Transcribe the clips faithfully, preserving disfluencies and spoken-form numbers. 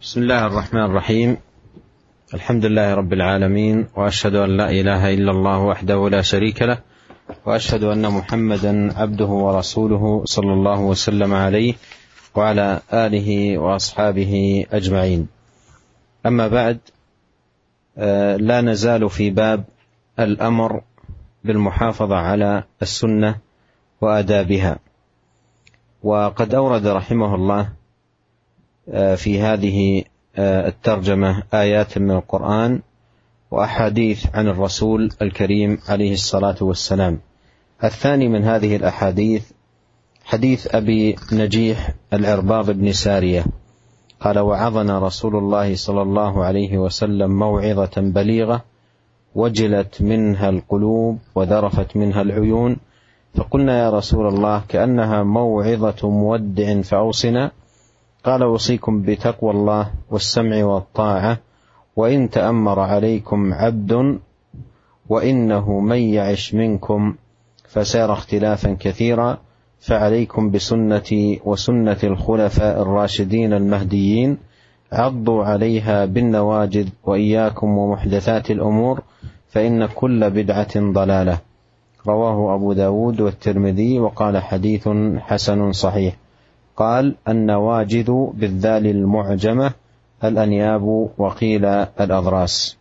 بسم الله الرحمن الرحيم. الحمد لله رب العالمين، وأشهد أن لا إله إلا الله وحده لا شريك له، وأشهد أن محمدا عبده ورسوله صلى الله وسلم عليه وعلى آله وأصحابه أجمعين. أما بعد، لا نزال في باب الأمر بالمحافظة على السنة وآدابها، وقد أورد رحمه الله في هذه الترجمة آيات من القرآن وأحاديث عن الرسول الكريم عليه الصلاة والسلام. الثاني من هذه الأحاديث حديث أبي نجيح العرباض بن سارية قال: وعظنا رسول الله صلى الله عليه وسلم موعظة بليغة وجلت منها القلوب وذرفت منها العيون، فقلنا يا رسول الله كأنها موعظة مودع فأوصنا. قال: أوصيكم بتقوى الله والسمع والطاعة، وإن تأمر عليكم عبد، وإنه من يعش منكم فسيرى اختلافا كثيرا، فعليكم بسنتي وسنة الخلفاء الراشدين المهديين، عضوا عليها بالنواجذ، وإياكم ومحدثات الأمور، فإن كل بدعة ضلالة. رواه أبو داود والترمذي، وقال حديث حسن صحيح. قال: النواجذ بالذال المعجمة الأنياب، وقيل الأضراس.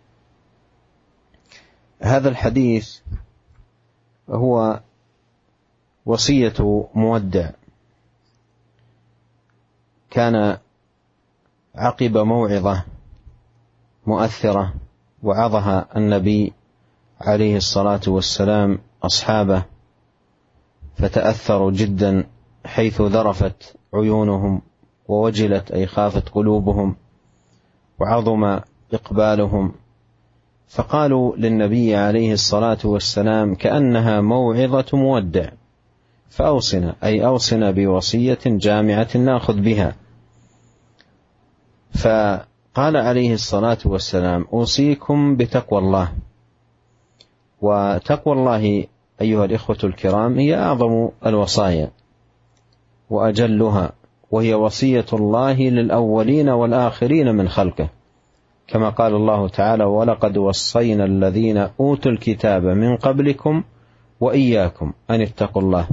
هذا الحديث هو وصية مودع كان عقب موعظة مؤثرة وعظها النبي عليه الصلاة والسلام أصحابه، فتأثروا جدا حيث ذرفت عيونهم ووجلت أي خافت قلوبهم وعظم إقبالهم، فقالوا للنبي عليه الصلاة والسلام كأنها موعظة مودع فأوصنا، أي أوصنا بوصية جامعة نأخذ بها. فقال عليه الصلاة والسلام: أوصيكم بتقوى الله. وتقوى الله أيها الإخوة الكرام هي أعظم الوصايا وأجلها، وهي وصية الله للأولين والآخرين من خلقه، كما قال الله تعالى: ولقد وصينا الذين أوتوا الكتاب من قبلكم وإياكم أن اتقوا الله.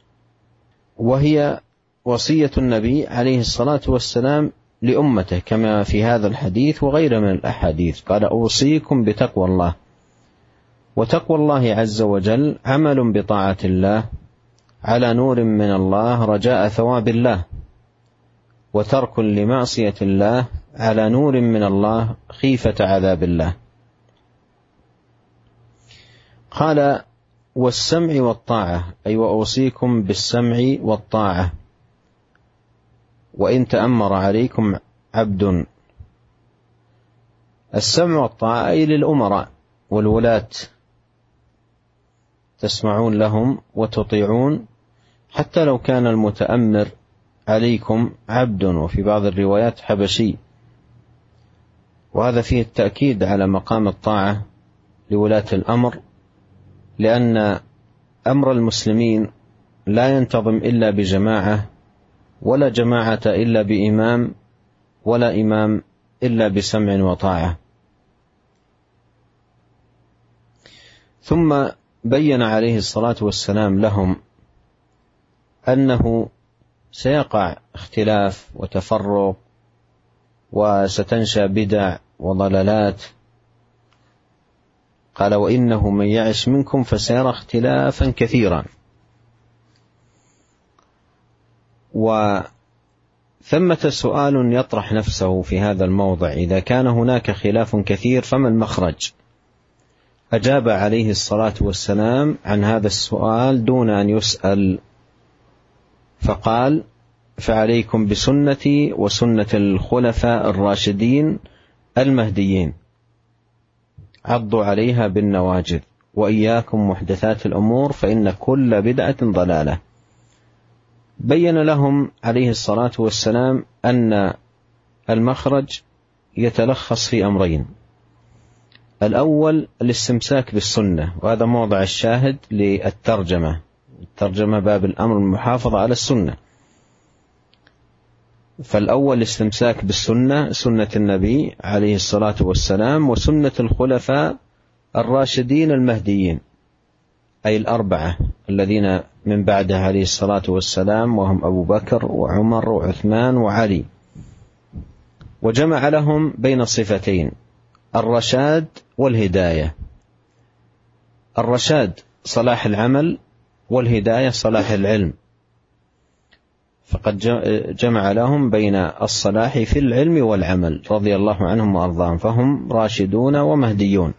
وهي وصية النبي عليه الصلاة والسلام لأمته، كما في هذا الحديث وغيره من الأحاديث، قال: أوصيكم بتقوى الله. وتقوى الله عز وجل عمل بطاعة الله على نور من الله رجاء ثواب الله، وترك لمعصية الله على نور من الله خيفة عذاب الله. قال: والسمع والطاعة، أي وأوصيكم بالسمع والطاعة، وإن تأمر عليكم عبد. السمع والطاعة أي للأمراء والولاة، تسمعون لهم وتطيعون حتى لو كان المتأمر عليكم عبد، وفي بعض الروايات حبشي، وهذا فيه التأكيد على مقام الطاعة لولاة الأمر، لأن أمر المسلمين لا ينتظم إلا بجماعة، ولا جماعة إلا بإمام، ولا إمام إلا بسمع وطاعة. ثم بين عليه الصلاة والسلام لهم أنه سيقع اختلاف وتفرق، وستنشأ بدع وضلالات. قال: وإنه من يعش منكم فسيرى اختلافا كثيرا. وثمة سؤال يطرح نفسه في هذا الموضع: إذا كان هناك خلاف كثير فما المخرج؟ أجاب عليه الصلاة والسلام عن هذا السؤال دون أن يسأل، فقال: فعليكم بسنتي وسنة الخلفاء الراشدين المهديين، عضوا عليها بالنواجذ، وإياكم محدثات الأمور، فإن كل بدعة ضلالة. بين لهم عليه الصلاة والسلام أن المخرج يتلخص في أمرين: الأول الاستمساك بالسنة، وهذا موضع الشاهد للترجمة، الترجمة باب الأمر المحافظة على السنة. فالأول الاستمساك بالسنة، سنة النبي عليه الصلاة والسلام، وسنة الخلفاء الراشدين المهديين، أي الأربعة الذين من بعده عليه الصلاة والسلام، وهم أبو بكر وعمر وعثمان وعلي. وجمع لهم بين صفتين: الرشاد والهداية. الرشاد صلاح العمل، والهداية صلاح العلم، فقد جمع لهم بين الصلاح في العلم والعمل رضي الله عنهم وأرضاهم، فهم راشدون ومهديون.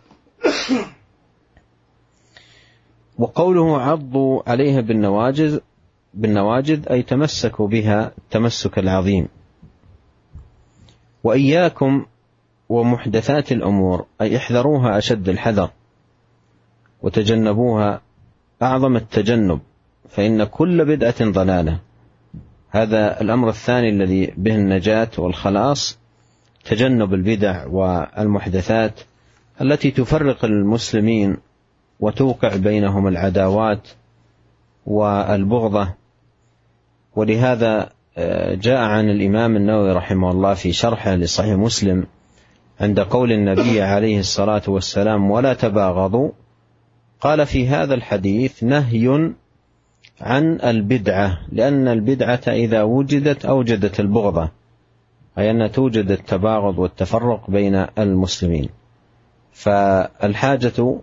وقوله عضوا عليها بالنواجذ بالنواجذ أي تمسكوا بها التمسك العظيم. وإياكم ومحدثات الأمور أي احذروها أشد الحذر، وتجنبوها أعظم التجنب، فإن كل بدعة ضلالة. هذا الأمر الثاني الذي به النجاة والخلاص، تجنب البدع والمحدثات التي تفرق المسلمين وتوقع بينهم العداوات والبغضة. ولهذا جاء عن الإمام النووي رحمه الله في شرحه لصحيح مسلم عند قول النبي عليه الصلاة والسلام: ولا تباغضوا، قال في هذا الحديث نهي عن البدعة، لأن البدعة إذا وجدت أوجدت البغضة، أي أن توجد التباغض والتفرق بين المسلمين. فالحاجة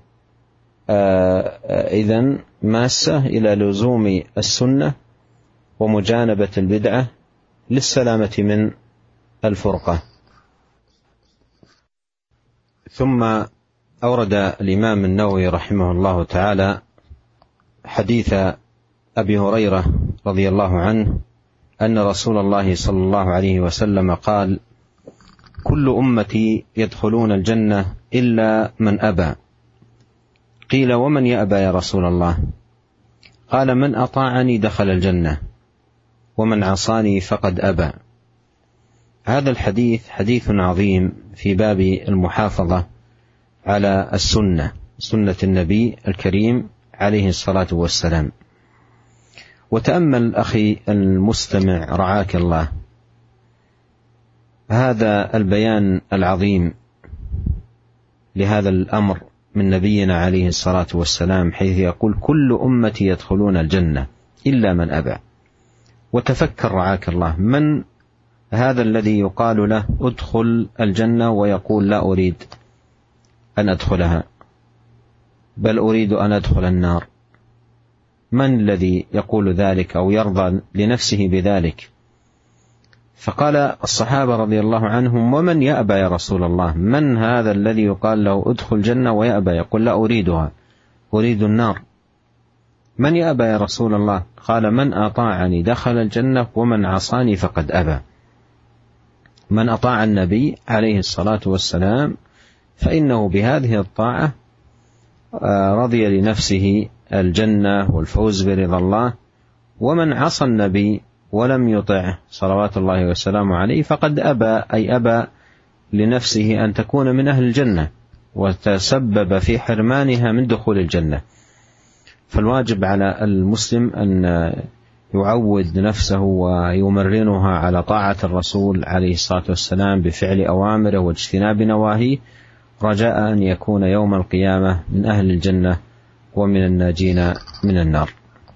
إذن ماسة إلى لزوم السنة ومجانبة البدعة للسلامة من الفرقة. ثم أورد الإمام النووي رحمه الله تعالى حديث أبي هريرة رضي الله عنه أن رسول الله صلى الله عليه وسلم قال: كل أمتي يدخلون الجنة إلا من أبى. قيل: ومن يأبى يا رسول الله؟ قال: من أطاعني دخل الجنة، ومن عصاني فقد أبى. هذا الحديث حديث عظيم في باب المحافظة على السنة، سنة النبي الكريم عليه الصلاة والسلام. وتأمل أخي المستمع رعاك الله هذا البيان العظيم لهذا الأمر من نبينا عليه الصلاة والسلام، حيث يقول: كل أمتي يدخلون الجنة إلا من أبى. وتفكر رعاك الله، من هذا الذي يقال له ادخل الجنة ويقول لا أريد أن أدخلها، بل أريد أن أدخل النار؟ من الذي يقول ذلك أو يرضى لنفسه بذلك؟ فقال الصحابة رضي الله عنهم: ومن يأبى يا رسول الله؟ من هذا الذي يقال له ادخل الجنة ويأبى، يقول لا أريدها، أريد النار؟ من يأبى يا رسول الله؟ قال: من أطاعني دخل الجنة، ومن عصاني فقد أبى. من أطاع النبي عليه الصلاة والسلام فإنه بهذه الطاعة رضي لنفسه الجنة والفوز برضا الله، ومن عصى النبي ولم يطعه صلوات الله وسلامه عليه فقد أبى، أي أبى لنفسه أن تكون من أهل الجنة وتسبب في حرمانها من دخول الجنة. فالواجب على المسلم أن يعود نفسه ويمرنها على طاعة الرسول عليه الصلاة والسلام بفعل أوامره واجتناب نواهيه، رجاء أن يكون يوم القيامة من أهل الجنة ومن الناجين من النار.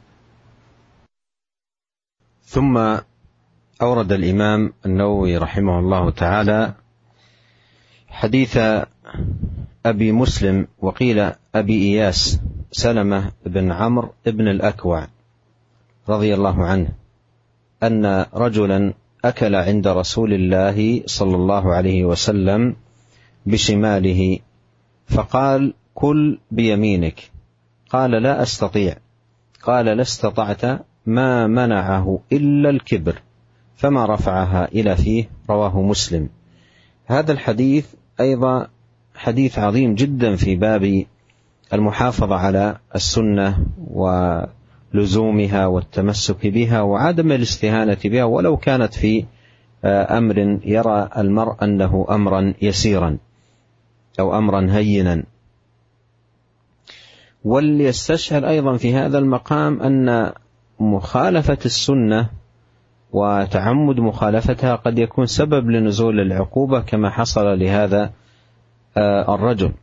ثم أورد الإمام النووي رحمه الله تعالى حديث أبي مسلم، وقيل أبي إياس، سلمة بن عمرو بن الأكوع رضي الله عنه، أن رجلا أكل عند رسول الله صلى الله عليه وسلم بشماله، فقال: كل بيمينك. قال: لا أستطيع. قال: لا استطعت، ما منعه إلا الكبر، فما رفعها إلى فيه. رواه مسلم. هذا الحديث أيضا حديث عظيم جدا في باب المحافظة على السنة ولزومها والتمسك بها وعدم الاستهانة بها، ولو كانت في أمر يرى المرء أنه أمرا يسيرا أو أمرا هينا. وليستشعر أيضا في هذا المقام أن مخالفة السنة وتعمد مخالفتها قد يكون سبب لنزول العقوبة كما حصل لهذا الرجل.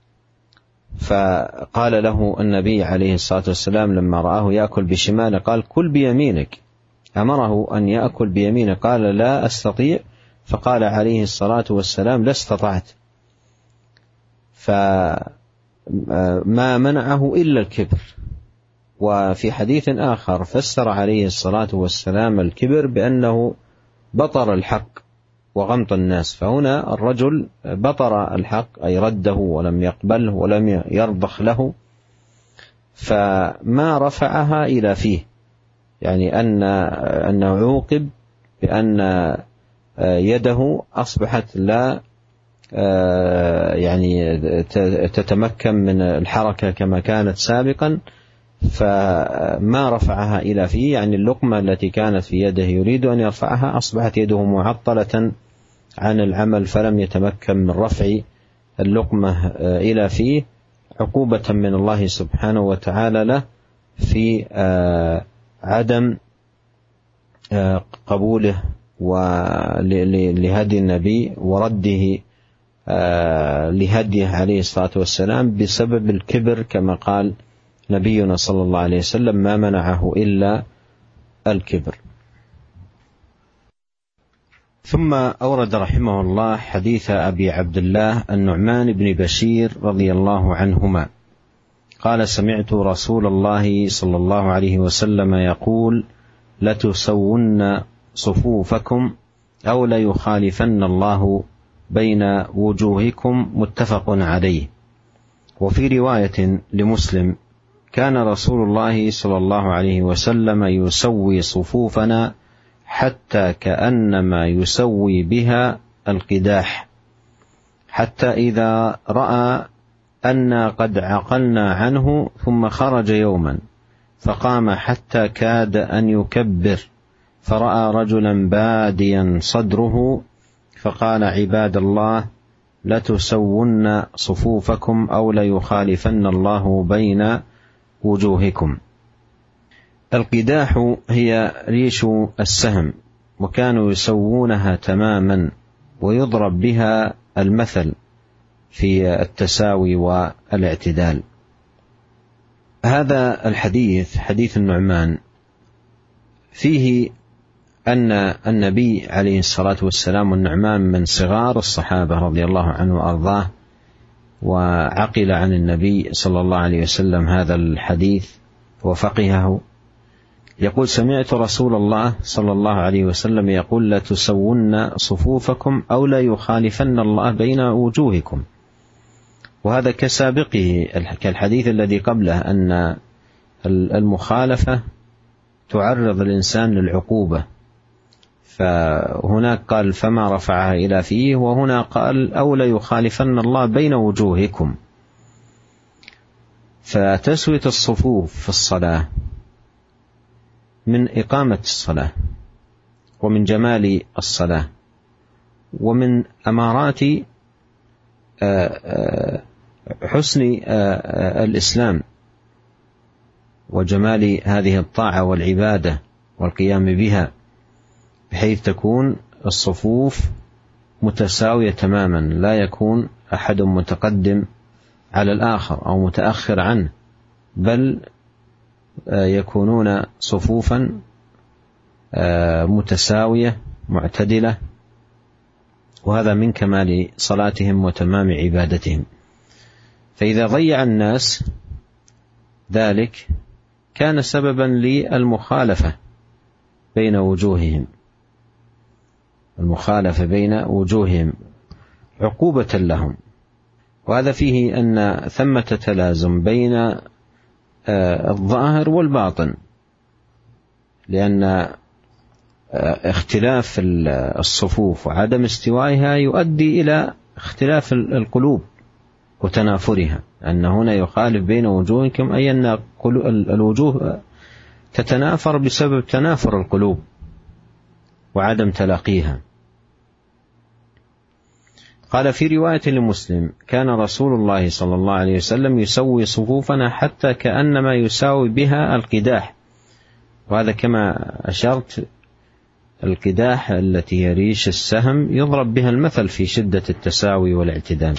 فقال له النبي عليه الصلاة والسلام لما رآه يأكل بشماله قال كل بيمينك، أمره أن يأكل بيمينه، قال لا أستطيع، فقال عليه الصلاة والسلام لا استطعت، فما منعه إلا الكبر. وفي حديث آخر فسر عليه الصلاة والسلام الكبر بأنه بطر الحق وغمط الناس، فهنا الرجل بطر الحق أي رده ولم يقبله ولم يرضخ له، فما رفعها إلى فيه، يعني أن أنه عوقب بأن يده أصبحت لا يعني تتمكن من الحركة كما كانت سابقا، فما رفعها إلى فيه، يعني اللقمة التي كانت في يده يريد أن يرفعها أصبحت يده معطلة عن العمل فلم يتمكن من رفع اللقمة إلى فيه، عقوبة من الله سبحانه وتعالى له في عدم قبوله لهدي النبي ورده لهديه عليه الصلاة والسلام بسبب الكبر، كما قال نبينا صلى الله عليه وسلم ما منعه إلا الكبر. ثم أورد رحمه الله حديث أبي عبد الله النعمان بن بشير رضي الله عنهما قال سمعت رسول الله صلى الله عليه وسلم يقول لتسون صفوفكم أو ليخالفن الله بين وجوهكم، متفق عليه. وفي رواية لمسلم كان رسول الله صلى الله عليه وسلم يسوي صفوفنا حتى كأنما يسوي بها القداح، حتى إذا رأى أن قد عقلنا عنه ثم خرج يوما فقام حتى كاد أن يكبر، فرأى رجلا باديا صدره فقال عباد الله لتسون صفوفكم أو ليخالفن الله بين وجوهكم. القداح هي ريش السهم، وكانوا يسوونها تماما ويضرب بها المثل في التساوي والاعتدال. هذا الحديث حديث النعمان فيه أن النبي عليه الصلاة والسلام والنعمان من صغار الصحابة رضي الله عنه وأرضاه، وعقل عن النبي صلى الله عليه وسلم هذا الحديث وفقهه. يقول سمعت رسول الله صلى الله عليه وسلم يقول لا تسون صفوفكم أو لا يخالفن الله بين وجوهكم، وهذا كسابقه كالحديث الذي قبله أن المخالفة تعرض الإنسان للعقوبة، فهناك قال فما رفعها إلى فيه، وهنا قال أو لا يخالفن الله بين وجوهكم. فتسوية الصفوف في الصلاة من إقامة الصلاة ومن جمال الصلاة ومن أمارات حسن الإسلام وجمال هذه الطاعة والعبادة والقيام بها، بحيث تكون الصفوف متساوية تماما، لا يكون أحد متقدم على الآخر أو متأخر عنه، بل يكونون صفوفا متساوية معتدلة، وهذا من كمال صلاتهم وتمام عبادتهم. فإذا ضيع الناس ذلك كان سببا للمخالفة بين وجوههم، المخالفة بين وجوههم عقوبة لهم، وهذا فيه أن ثمة تلازم بين الظاهر والباطن، لأن اختلاف الصفوف وعدم استوائها يؤدي إلى اختلاف القلوب وتنافرها، أن هنا يخالف بين وجوهكم أي أن الوجوه تتنافر بسبب تنافر القلوب وعدم تلاقيها. قال في رواية لمسلم كان رسول الله صلى الله عليه وسلم يسوي صفوفنا حتى كأنما يساوي بها القداح، وهذا كما أشرت القداح التي هي ريش السهم يضرب بها المثل في شدة التساوي والاعتدال،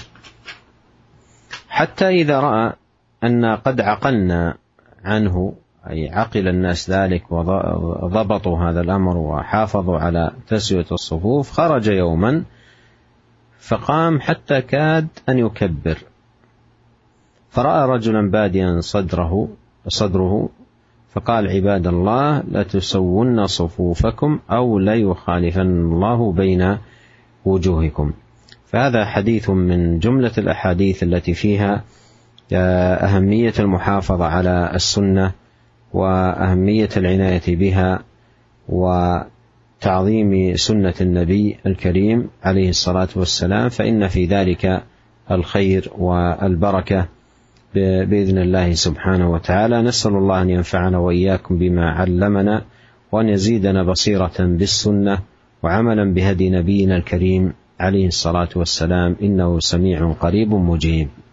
حتى إذا رأى أن قد عقلنا عنه، أي عقل الناس ذلك وضبطوا هذا الأمر وحافظوا على تسوية الصفوف، خرج يوما فقام حتى كاد أن يكبر، فرأى رجلا باديا صدره صدره فقال: عباد الله لتسون صفوفكم أو ليخالفن الله بين وجوهكم. فهذا حديث من جملة الأحاديث التي فيها أهمية المحافظة على السنة وأهمية العناية بها وتعظيم سنة النبي الكريم عليه الصلاة والسلام، فإن في ذلك الخير والبركة بإذن الله سبحانه وتعالى. نسأل الله أن ينفعنا وإياكم بما علمنا، وأن يزيدنا بصيرة بالسنة وعملا بهدي نبينا الكريم عليه الصلاة والسلام، إنه سميع قريب مجيب.